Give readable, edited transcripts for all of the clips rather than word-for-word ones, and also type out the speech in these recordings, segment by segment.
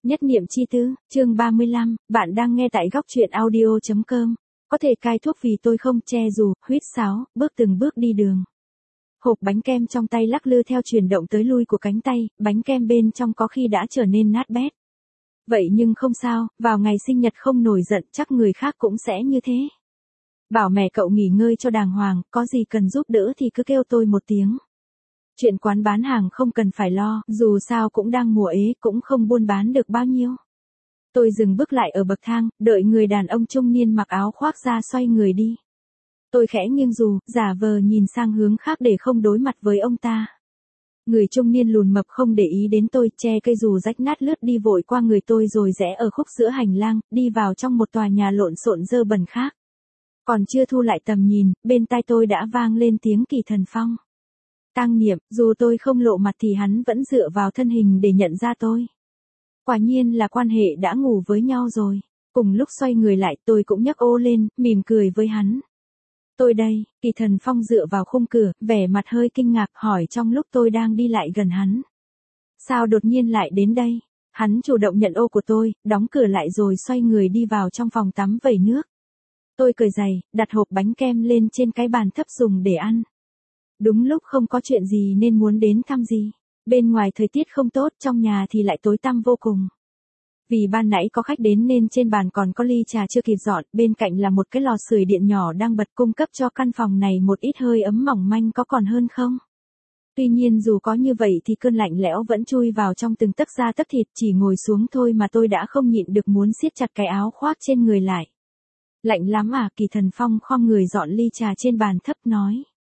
Nhất niệm chi tư, chương 35, bạn đang nghe tại góc truyện audio.com. Có thể cai thuốc vì tôi không, che dù, huýt sáo, bước từng bước đi đường. Hộp bánh kem trong tay lắc lư theo chuyển động tới lui của cánh tay, bánh kem bên trong có khi đã trở nên nát bét. Vậy nhưng không sao, vào ngày sinh nhật không nổi giận chắc người khác cũng sẽ như thế. Bảo mẹ cậu nghỉ ngơi cho đàng hoàng, có gì cần giúp đỡ thì cứ kêu tôi một tiếng. Chuyện quán bán hàng không cần phải lo, dù sao cũng đang mùa ế, cũng không buôn bán được bao nhiêu. Tôi dừng bước lại ở bậc thang, đợi người đàn ông trung niên mặc áo khoác ra xoay người đi. Tôi khẽ nghiêng dù, giả vờ nhìn sang hướng khác để không đối mặt với ông ta. Người trung niên lùn mập không để ý đến tôi, che cây dù rách nát lướt đi vội qua người tôi rồi rẽ ở khúc giữa hành lang, đi vào trong một tòa nhà lộn xộn dơ bẩn khác. Còn chưa thu lại tầm nhìn, bên tai tôi đã vang lên tiếng Kỳ Thần Phong. Tang Niệm, dù tôi không lộ mặt thì hắn vẫn dựa vào thân hình để nhận ra tôi. Quả nhiên là quan hệ đã ngủ với nhau rồi. Cùng lúc xoay người lại tôi cũng nhấc ô lên, mỉm cười với hắn. Tôi đây, Kỳ Thần Phong dựa vào khung cửa, vẻ mặt hơi kinh ngạc hỏi trong lúc tôi đang đi lại gần hắn. Sao đột nhiên lại đến đây? Hắn chủ động nhận ô của tôi, đóng cửa lại rồi xoay người đi vào trong phòng tắm vẩy nước. Tôi cười giày, đặt hộp bánh kem lên trên cái bàn thấp dùng để ăn. Đúng lúc không có chuyện gì nên muốn đến thăm gì. Bên ngoài thời tiết không tốt, trong nhà thì lại tối tăm vô cùng. Vì ban nãy có khách đến nên trên bàn còn có ly trà chưa kịp dọn, bên cạnh là một cái lò sưởi điện nhỏ đang bật cung cấp cho căn phòng này một ít hơi ấm mỏng manh, có còn hơn không? Tuy nhiên dù có như vậy thì cơn lạnh lẽo vẫn chui vào trong từng tấc da tấc thịt, chỉ ngồi xuống thôi mà tôi đã không nhịn được muốn siết chặt cái áo khoác trên người lại. Lạnh lắm à? Kỳ Thần Phong khom người dọn ly trà trên bàn thấp nói.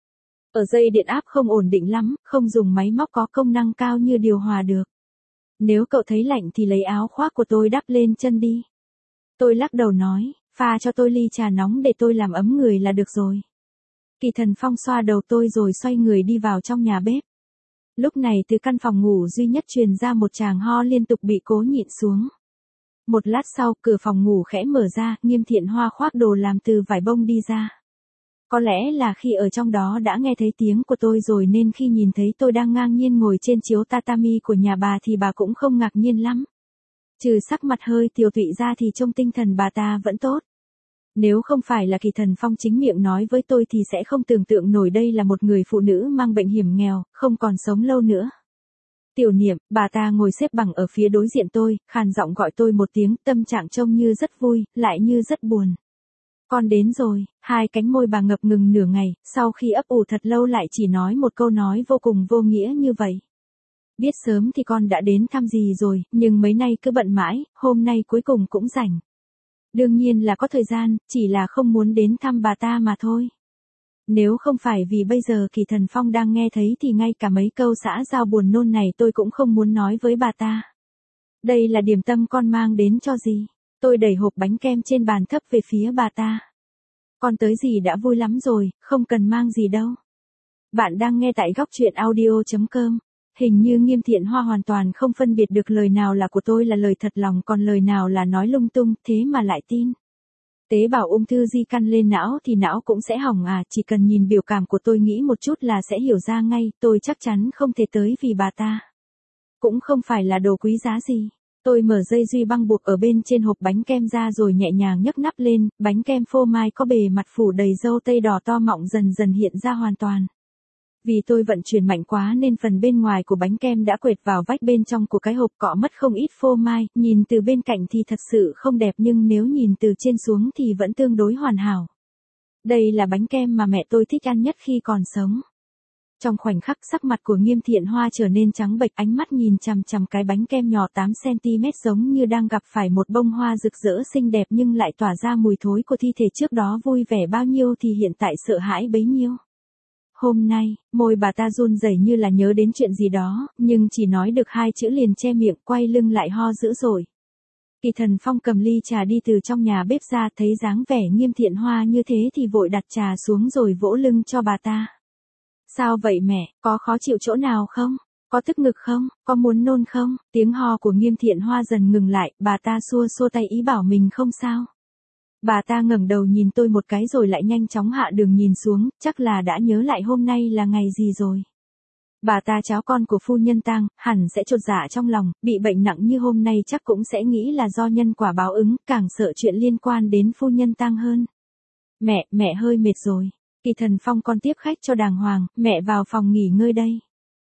Ở dây điện áp không ổn định lắm, không dùng máy móc có công năng cao như điều hòa được. Nếu cậu thấy lạnh thì lấy áo khoác của tôi đắp lên chân đi. Tôi lắc đầu nói, pha cho tôi ly trà nóng để tôi làm ấm người là được rồi. Kỳ Thần Phong xoa đầu tôi rồi xoay người đi vào trong nhà bếp. Lúc này từ căn phòng ngủ duy nhất truyền ra một tràng ho liên tục bị cố nhịn xuống. Một lát sau, cửa phòng ngủ khẽ mở ra, Nghiêm Thiện Hoa khoác đồ làm từ vải bông đi ra. Có lẽ là khi ở trong đó đã nghe thấy tiếng của tôi rồi nên khi nhìn thấy tôi đang ngang nhiên ngồi trên chiếu tatami của nhà bà thì bà cũng không ngạc nhiên lắm. Trừ sắc mặt hơi tiều tụy ra thì trông tinh thần bà ta vẫn tốt. Nếu không phải là Kỳ Thần Phong chính miệng nói với tôi thì sẽ không tưởng tượng nổi đây là một người phụ nữ mang bệnh hiểm nghèo, không còn sống lâu nữa. Tiểu Niệm, bà ta ngồi xếp bằng ở phía đối diện tôi, khàn giọng gọi tôi một tiếng, tâm trạng trông như rất vui, lại như rất buồn. Con đến rồi, hai cánh môi bà ngập ngừng nửa ngày, sau khi ấp ủ thật lâu lại chỉ nói một câu nói vô cùng vô nghĩa như vậy. Biết sớm thì con đã đến thăm gì rồi, nhưng mấy nay cứ bận mãi, hôm nay cuối cùng cũng rảnh. Đương nhiên là có thời gian, chỉ là không muốn đến thăm bà ta mà thôi. Nếu không phải vì bây giờ Kỳ Thần Phong đang nghe thấy thì ngay cả mấy câu xã giao buồn nôn này tôi cũng không muốn nói với bà ta. Đây là điểm tâm con mang đến cho gì? Tôi đẩy hộp bánh kem trên bàn thấp về phía bà ta. Con tới gì đã vui lắm rồi, không cần mang gì đâu. Bạn đang nghe tại góc truyện audio.com. Hình như Nghiêm Thiện Hoa hoàn toàn không phân biệt được lời nào là của tôi là lời thật lòng còn lời nào là nói lung tung, thế mà lại tin. Tế bào ung thư di căn lên não thì não cũng sẽ hỏng à, chỉ cần nhìn biểu cảm của tôi nghĩ một chút là sẽ hiểu ra ngay, tôi chắc chắn không thể tới vì bà ta. Cũng không phải là đồ quý giá gì. Tôi mở dây duy băng buộc ở bên trên hộp bánh kem ra rồi nhẹ nhàng nhấc nắp lên, bánh kem phô mai có bề mặt phủ đầy dâu tây đỏ to mọng dần dần hiện ra hoàn toàn. Vì tôi vận chuyển mạnh quá nên phần bên ngoài của bánh kem đã quệt vào vách bên trong của cái hộp, cọ mất không ít phô mai, nhìn từ bên cạnh thì thật sự không đẹp nhưng nếu nhìn từ trên xuống thì vẫn tương đối hoàn hảo. Đây là bánh kem mà mẹ tôi thích ăn nhất khi còn sống. Trong khoảnh khắc sắc mặt của Nghiêm Thiện Hoa trở nên trắng bệch, ánh mắt nhìn chằm chằm cái bánh kem nhỏ 8cm giống như đang gặp phải một bông hoa rực rỡ xinh đẹp nhưng lại tỏa ra mùi thối của thi thể trước đó vui vẻ bao nhiêu thì hiện tại sợ hãi bấy nhiêu. Hôm nay, môi bà ta run rẩy như là nhớ đến chuyện gì đó, nhưng chỉ nói được hai chữ liền che miệng, quay lưng lại ho dữ dội. Kỳ Thần Phong cầm ly trà đi từ trong nhà bếp ra, thấy dáng vẻ Nghiêm Thiện Hoa như thế thì vội đặt trà xuống rồi vỗ lưng cho bà ta. Sao vậy mẹ, có khó chịu chỗ nào không? Có tức ngực không? Có muốn nôn không? Tiếng ho của Nghiêm Thiện Hoa dần ngừng lại, bà ta xua xua tay ý bảo mình không sao. Bà ta ngẩng đầu nhìn tôi một cái rồi lại nhanh chóng hạ đường nhìn xuống, chắc là đã nhớ lại hôm nay là ngày gì rồi. Bà ta cháu con của phu nhân tang, hẳn sẽ chột dạ trong lòng, bị bệnh nặng như hôm nay chắc cũng sẽ nghĩ là do nhân quả báo ứng, càng sợ chuyện liên quan đến phu nhân tang hơn. Mẹ hơi mệt rồi. Kỳ Thần Phong con tiếp khách cho đàng hoàng, mẹ vào phòng nghỉ ngơi đây.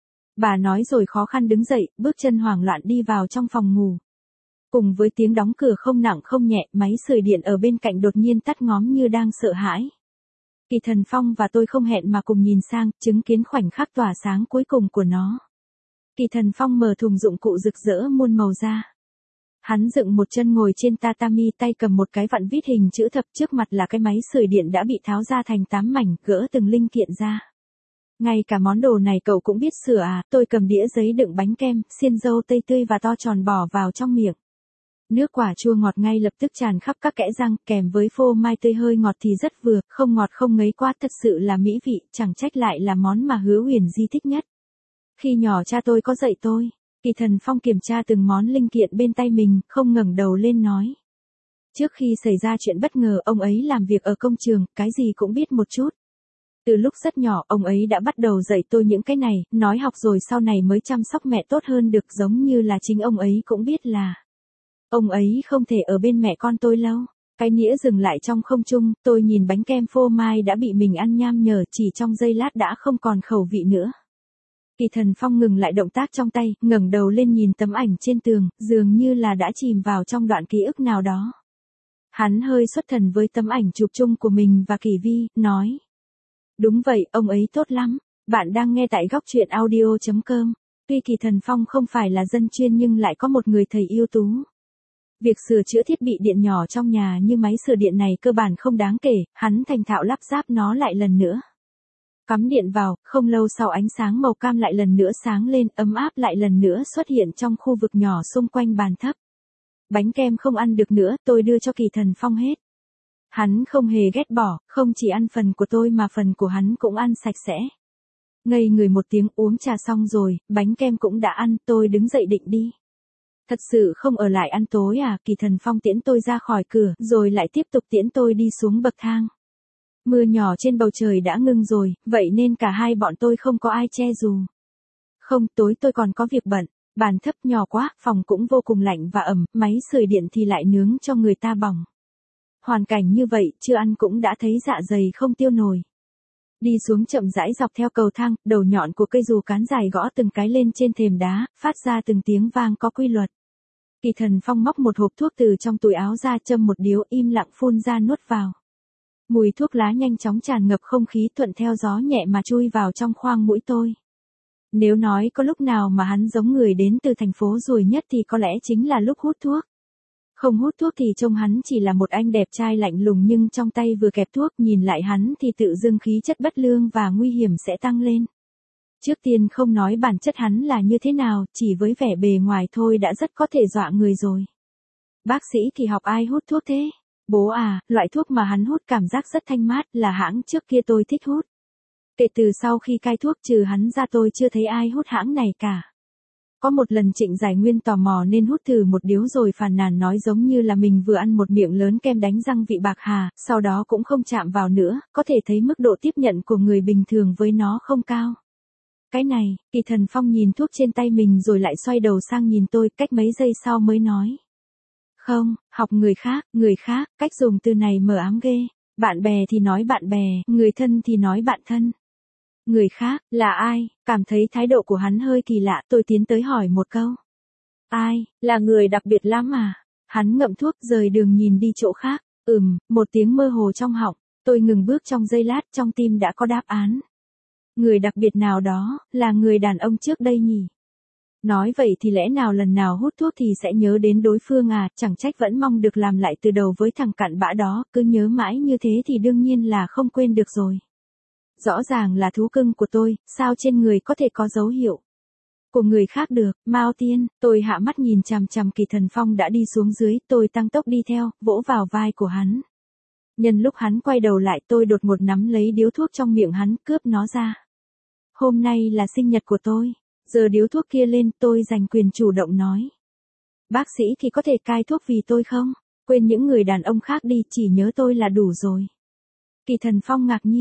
Bà nói rồi khó khăn đứng dậy, bước chân hoảng loạn đi vào trong phòng ngủ. Cùng với tiếng đóng cửa không nặng không nhẹ, máy sưởi điện ở bên cạnh đột nhiên tắt ngóm như đang sợ hãi. Kỳ Thần Phong và tôi không hẹn mà cùng nhìn sang, chứng kiến khoảnh khắc tỏa sáng cuối cùng của nó. Kỳ Thần Phong mở thùng dụng cụ rực rỡ muôn màu ra. Hắn dựng một chân ngồi trên tatami, tay cầm một cái vặn vít hình chữ thập, trước mặt là cái máy sưởi điện đã bị tháo ra thành 8 mảnh, gỡ từng linh kiện ra. Ngay cả món đồ này cậu cũng biết sửa à? Tôi cầm đĩa giấy đựng bánh kem, xiên dâu tây tươi và to tròn bỏ vào trong miệng. Nước quả chua ngọt ngay lập tức tràn khắp các kẽ răng, kèm với phô mai tươi hơi ngọt thì rất vừa, không ngọt không ngấy quá, thật sự là mỹ vị, chẳng trách lại là món mà Hứa Huyền Di thích nhất. Khi nhỏ cha tôi có dạy tôi. Kỳ Thần Phong kiểm tra từng món linh kiện bên tay mình, không ngẩng đầu lên nói. Trước khi xảy ra chuyện bất ngờ, ông ấy làm việc ở công trường, cái gì cũng biết một chút. Từ lúc rất nhỏ, ông ấy đã bắt đầu dạy tôi những cái này, nói học rồi sau này mới chăm sóc mẹ tốt hơn được, giống như là chính ông ấy cũng biết là ông ấy không thể ở bên mẹ con tôi lâu. Cái nĩa dừng lại trong không trung, tôi nhìn bánh kem phô mai đã bị mình ăn nham nhở, chỉ trong giây lát đã không còn khẩu vị nữa. Kỳ Thần Phong ngừng lại động tác trong tay, ngẩng đầu lên nhìn tấm ảnh trên tường, dường như là đã chìm vào trong đoạn ký ức nào đó. Hắn hơi xuất thần với tấm ảnh chụp chung của mình và Kỳ Vi, nói. Đúng vậy, ông ấy tốt lắm. Bạn đang nghe tại góc truyện audio.com. Tuy Kỳ Thần Phong không phải là dân chuyên nhưng lại có một người thầy ưu tú. Việc sửa chữa thiết bị điện nhỏ trong nhà như máy sửa điện này cơ bản không đáng kể, hắn thành thạo lắp ráp nó lại lần nữa. Cắm điện vào, không lâu sau ánh sáng màu cam lại lần nữa sáng lên, ấm áp lại lần nữa xuất hiện trong khu vực nhỏ xung quanh bàn thấp. Bánh kem không ăn được nữa, tôi đưa cho Kỳ Thần Phong hết. Hắn không hề ghét bỏ, không chỉ ăn phần của tôi mà phần của hắn cũng ăn sạch sẽ. Ngây người một tiếng, uống trà xong rồi, bánh kem cũng đã ăn, tôi đứng dậy định đi. Thật sự không ở lại ăn tối à? Kỳ Thần Phong tiễn tôi ra khỏi cửa, rồi lại tiếp tục tiễn tôi đi xuống bậc thang. Mưa nhỏ trên bầu trời đã ngưng rồi, vậy nên cả hai bọn tôi không có ai che dù. Không, tối tôi còn có việc bận, bàn thấp nhỏ quá, phòng cũng vô cùng lạnh và ẩm, máy sưởi điện thì lại nướng cho người ta bỏng. Hoàn cảnh như vậy, chưa ăn cũng đã thấy dạ dày không tiêu nổi. Đi xuống chậm rãi dọc theo cầu thang, đầu nhọn của cây dù cán dài gõ từng cái lên trên thềm đá, phát ra từng tiếng vang có quy luật. Kỳ Thần Phong móc một hộp thuốc từ trong túi áo ra, châm một điếu, im lặng phun ra nuốt vào. Mùi thuốc lá nhanh chóng tràn ngập không khí, thuận theo gió nhẹ mà chui vào trong khoang mũi tôi. Nếu nói có lúc nào mà hắn giống người đến từ thành phố ruồi nhất thì có lẽ chính là lúc hút thuốc. Không hút thuốc thì trông hắn chỉ là một anh đẹp trai lạnh lùng, nhưng trong tay vừa kẹp thuốc, nhìn lại hắn thì tự dưng khí chất bất lương và nguy hiểm sẽ tăng lên. Trước tiên không nói bản chất hắn là như thế nào, chỉ với vẻ bề ngoài thôi đã rất có thể dọa người rồi. Bác sĩ thì học ai hút thuốc thế? Bố à, loại thuốc mà hắn hút cảm giác rất thanh mát, là hãng trước kia tôi thích hút. Kể từ sau khi cai thuốc, trừ hắn ra tôi chưa thấy ai hút hãng này cả. Có một lần Trịnh Giải Nguyên tò mò nên hút thử một điếu rồi phàn nàn nói giống như là mình vừa ăn một miệng lớn kem đánh răng vị bạc hà, sau đó cũng không chạm vào nữa, có thể thấy mức độ tiếp nhận của người bình thường với nó không cao. Cái này, Kỳ Thần Phong nhìn thuốc trên tay mình rồi lại xoay đầu sang nhìn tôi, cách mấy giây sau mới nói. Không, học người khác, cách dùng từ này mờ ám ghê. Bạn bè thì nói bạn bè, người thân thì nói bạn thân. Người khác, là ai? Cảm thấy thái độ của hắn hơi kỳ lạ, tôi tiến tới hỏi một câu. Ai, là người đặc biệt lắm à? Hắn ngậm thuốc rời đường nhìn đi chỗ khác. Một tiếng mơ hồ trong họng, tôi ngừng bước trong giây lát, trong tim đã có đáp án. Người đặc biệt nào đó, là người đàn ông trước đây nhỉ? Nói vậy thì lẽ nào lần nào hút thuốc thì sẽ nhớ đến đối phương à, chẳng trách vẫn mong được làm lại từ đầu với thằng cặn bã đó, cứ nhớ mãi như thế thì đương nhiên là không quên được rồi. Rõ ràng là thú cưng của tôi, sao trên người có thể có dấu hiệu của người khác được? Mao Tiên, tôi hạ mắt nhìn chằm chằm Kỳ Thần Phong đã đi xuống dưới, tôi tăng tốc đi theo, vỗ vào vai của hắn. Nhân lúc hắn quay đầu lại, tôi đột ngột nắm lấy điếu thuốc trong miệng hắn, cướp nó ra. Hôm nay là sinh nhật của tôi. Giờ điếu thuốc kia lên, tôi giành quyền chủ động nói. Bác sĩ thì có thể cai thuốc vì tôi không? Quên những người đàn ông khác đi, chỉ nhớ tôi là đủ rồi. Kỳ Thần Phong ngạc nhiên.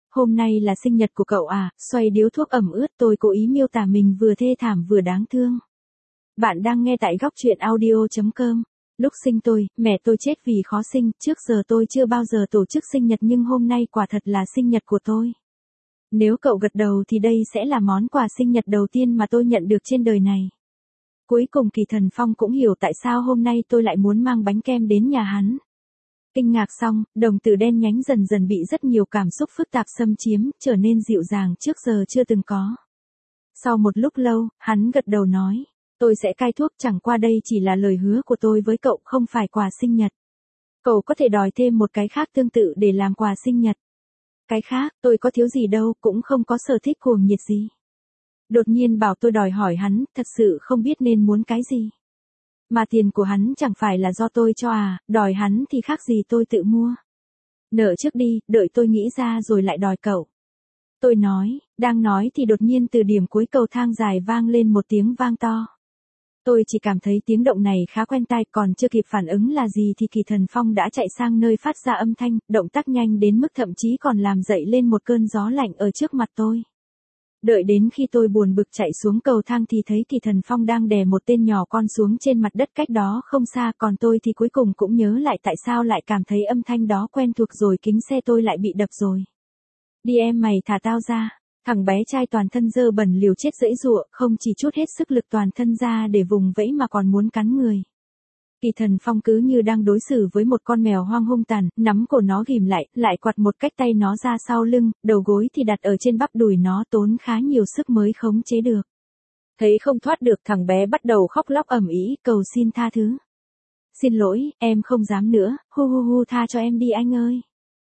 Hôm nay là sinh nhật của cậu à, xoay điếu thuốc ẩm ướt tôi cố ý miêu tả mình vừa thê thảm vừa đáng thương. Bạn đang nghe tại góc truyện audio.com. Lúc sinh tôi, mẹ tôi chết vì khó sinh, trước giờ tôi chưa bao giờ tổ chức sinh nhật nhưng hôm nay quả thật là sinh nhật của tôi. Nếu cậu gật đầu thì đây sẽ là món quà sinh nhật đầu tiên mà tôi nhận được trên đời này. Cuối cùng Kỳ Thần Phong cũng hiểu tại sao hôm nay tôi lại muốn mang bánh kem đến nhà hắn. Kinh ngạc xong, đồng tử đen nhánh dần dần bị rất nhiều cảm xúc phức tạp xâm chiếm, trở nên dịu dàng trước giờ chưa từng có. Sau một lúc lâu, hắn gật đầu nói, tôi sẽ cai thuốc, chẳng qua đây chỉ là lời hứa của tôi với cậu, không phải quà sinh nhật. Cậu có thể đòi thêm một cái khác tương tự để làm quà sinh nhật. Cái khác, tôi có thiếu gì đâu, cũng không có sở thích cuồng nhiệt gì. Đột nhiên bảo tôi đòi hỏi hắn, thật sự không biết nên muốn cái gì. Mà tiền của hắn chẳng phải là do tôi cho à, đòi hắn thì khác gì tôi tự mua. Nợ trước đi, đợi tôi nghĩ ra rồi lại đòi cậu. Tôi nói, đang nói thì đột nhiên từ điểm cuối cầu thang dài vang lên một tiếng vang to. Tôi chỉ cảm thấy tiếng động này khá quen tai, còn chưa kịp phản ứng là gì thì Kỳ Thần Phong đã chạy sang nơi phát ra âm thanh, động tác nhanh đến mức thậm chí còn làm dậy lên một cơn gió lạnh ở trước mặt tôi. Đợi đến khi tôi buồn bực chạy xuống cầu thang thì thấy Kỳ Thần Phong đang đè một tên nhỏ con xuống trên mặt đất cách đó không xa, còn tôi thì cuối cùng cũng nhớ lại tại sao lại cảm thấy âm thanh đó quen thuộc rồi, kính xe tôi lại bị đập rồi. Đi em mày, thả tao ra. Thằng bé trai toàn thân dơ bẩn liều chết giãy giụa, không chỉ trút hết sức lực toàn thân ra để vùng vẫy mà còn muốn cắn người. Kỳ Thần Phong cứ như đang đối xử với một con mèo hoang hung tàn, nắm cổ nó ghìm lại quạt một cách tay nó ra sau lưng, đầu gối thì đặt ở trên bắp đùi nó, tốn khá nhiều sức mới khống chế được. Thấy không thoát được, thằng bé bắt đầu khóc lóc ầm ĩ, cầu xin tha thứ. Xin lỗi, em không dám nữa, hu hu hu, tha cho em đi anh ơi.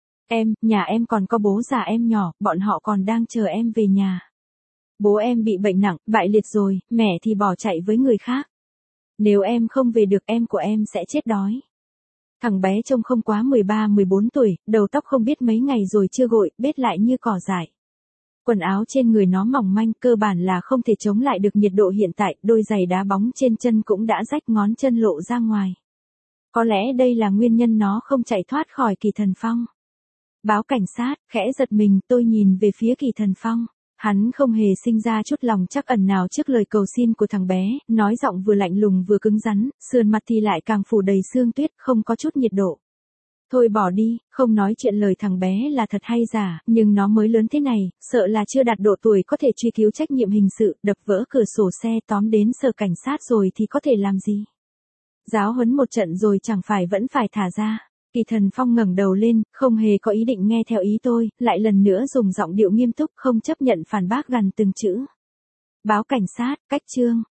Nhà em còn có bố già em nhỏ, bọn họ còn đang chờ em về nhà. Bố em bị bệnh nặng, bại liệt rồi, mẹ thì bỏ chạy với người khác. Nếu em không về được, em của em sẽ chết đói. Thằng bé trông không quá 13-14 tuổi, đầu tóc không biết mấy ngày rồi chưa gội, bết lại như cỏ dại. Quần áo trên người nó mỏng manh, cơ bản là không thể chống lại được nhiệt độ hiện tại, đôi giày đá bóng trên chân cũng đã rách, ngón chân lộ ra ngoài. Có lẽ đây là nguyên nhân nó không chạy thoát khỏi Kỳ Thần Phong. Báo cảnh sát, khẽ giật mình, tôi nhìn về phía Kỳ Thần Phong. Hắn không hề sinh ra chút lòng trắc ẩn nào trước lời cầu xin của thằng bé, nói giọng vừa lạnh lùng vừa cứng rắn, sườn mặt thì lại càng phủ đầy sương tuyết, không có chút nhiệt độ. Thôi bỏ đi, không nói chuyện lời thằng bé là thật hay giả, nhưng nó mới lớn thế này, sợ là chưa đạt độ tuổi có thể truy cứu trách nhiệm hình sự, đập vỡ cửa sổ xe, tóm đến sở cảnh sát rồi thì có thể làm gì? Giáo huấn một trận rồi chẳng phải vẫn phải thả ra. Kỳ Thần Phong ngẩng đầu lên, không hề có ý định nghe theo ý tôi, lại lần nữa dùng giọng điệu nghiêm túc, không chấp nhận phản bác gần từng chữ. Báo cảnh sát, cách chương.